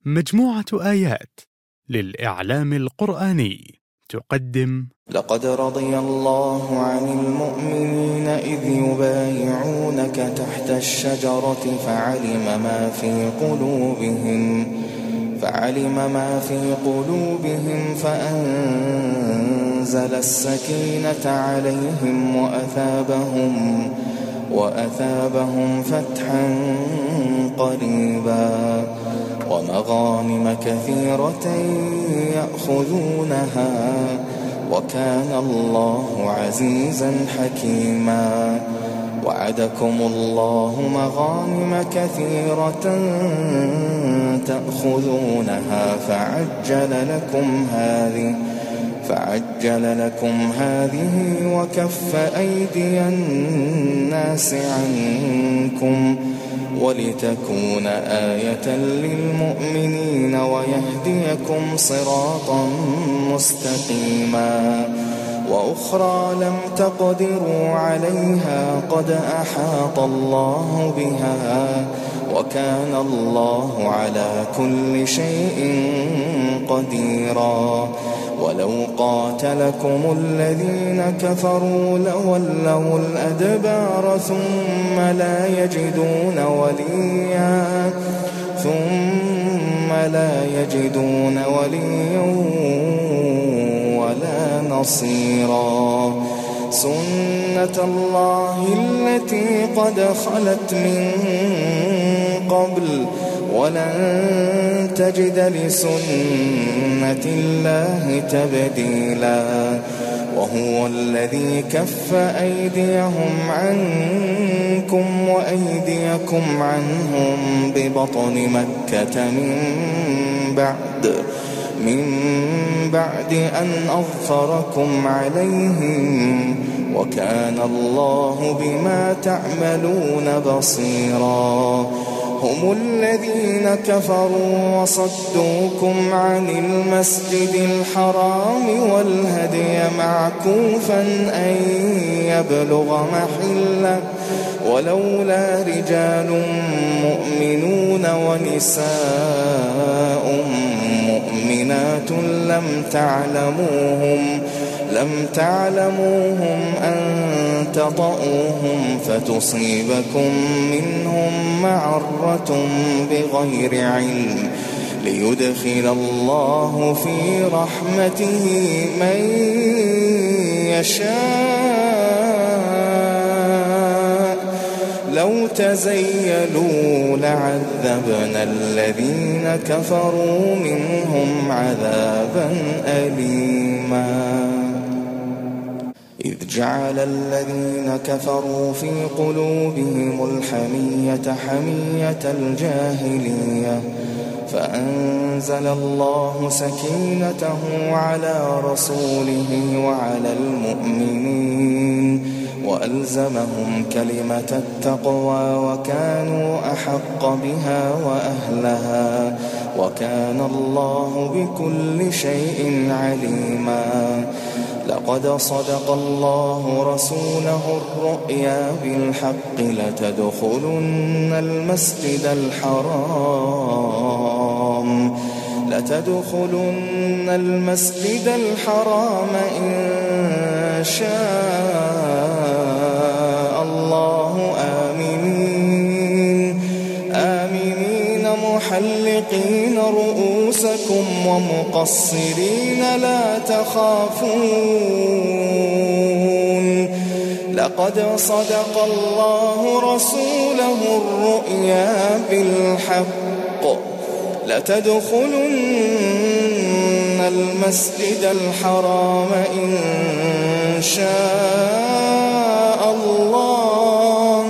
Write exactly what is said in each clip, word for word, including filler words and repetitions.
مجموعة آيات للإعلام القرآني تقدم: لقد رضي الله عن المؤمنين إذ يبايعونك تحت الشجرة فعلم ما في قلوبهم فعلم ما في قلوبهم فأنزل السكينة عليهم وأثابهم وأثابهم فتحا قريبا ومغانم كثيرة يأخذونها وكان الله عزيزا حكيما. وعدكم الله مغانم كثيرة تأخذونها فعجل لكم هذه فعجل لكم هذه وكف أيدي الناس عنكم ولتكون آية للمؤمنين ويهديكم صراطا مستقيما. وأخرى لم تقدروا عليها قد أحاط الله بها وكان الله على كل شيء قديرا. ولو قاتلكم الذين كفروا لولوا الأدبار ثم لا يجدون وليا ثم لا يجدون وليا ولا نصيرا. سنة الله التي قد خلت من قبل ولن تجد لسنة الله تبديلا. وهو الذي كف أيديهم عنكم وأيديكم عنهم ببطن مكة من بعد من بعد أن أظفركم عليهم وكان الله بما تعملون بصيرا. هم الذين كفروا وصدوكم عن المسجد الحرام والهدي معكوفا أن يبلغ محله ولولا رجال مؤمنون ونساء مؤمنات لم تعلموهم لم تعلموهم أن تطؤوهم فتصيبكم منهم معرة بغير علم ليدخل الله في رحمته من يشاء. لو تزيلوا لعذبنا الذين كفروا منهم عذابا أليما. إذ جعل الذين كفروا في قلوبهم الحمية حمية الجاهلية فأنزل الله سكينته على رسوله وعلى المؤمنين وألزمهم كلمة التقوى وكانوا أحق بها وأهلها وكان الله بكل شيء عليما. لقد صدق الله رسوله الرؤيا بالحق لتدخلن المسجد الحرام لتدخلن المسجد الحرام إن شاء الله آمنين آمنين محلقين رؤوسكم ومقصرين لا تخافون. لقد صدق الله رسوله الرؤيا بالحق لتدخلن المسجد الحرام إن شاء الله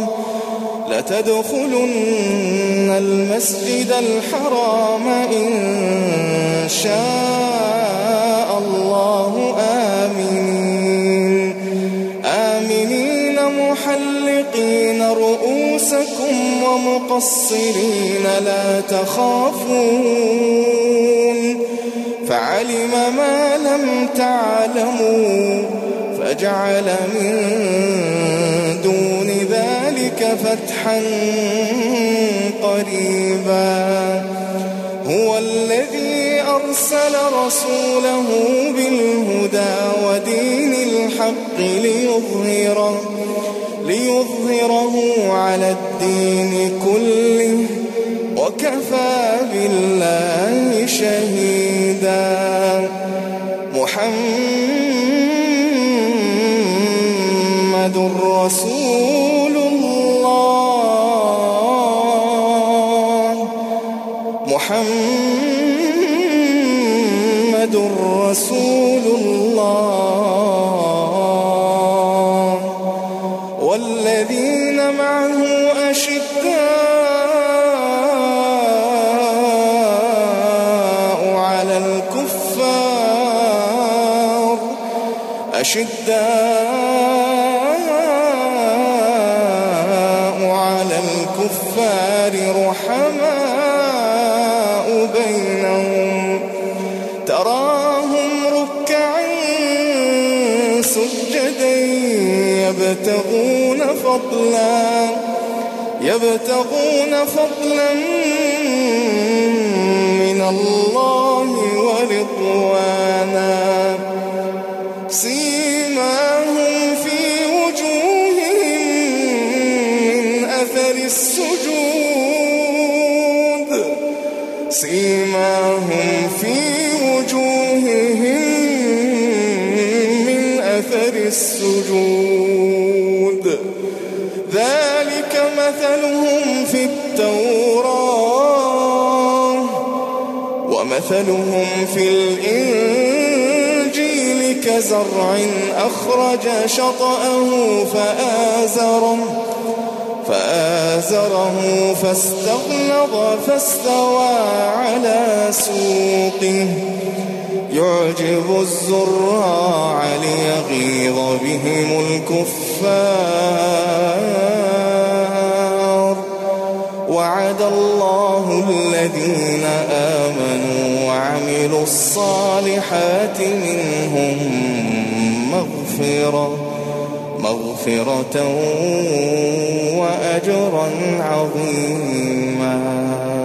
لتدخلن المسجد الحرام إن شاء الله آمنين آمنين محلقين رؤوسكم ومقصرين لا تخافون فعلم ما لم تعلموا فجعل من دون ذلك فتحا قريبا. هو الذي أرسل رسوله بالهدى ودين الحق ليظهره, ليظهره على الدين كله وكفى بالله شهيدا. محمد رسول الله, محمد رسول الله والذين معه أشداء على الكفار أشداء على الكفار رحماء بينهم تراهم ركعا سجدا يبتغون فضلا يبتغون فضلا من الله ورضوانا سيماهم في وجوههم من أثر السجود سيماهم في وجوههم من أثر السجود ذلك مثلهم في التوراة ومثلهم في الإنجيل كزرع أخرج شطأه فآزره فآزره فاستغلظ فاستوى على سوقه يعجب الزراع ليغيظ بهم الكفار وعد الله الذين آمنوا وعملوا الصالحات منهم مغفرة مغفرة وأجرا عظيما.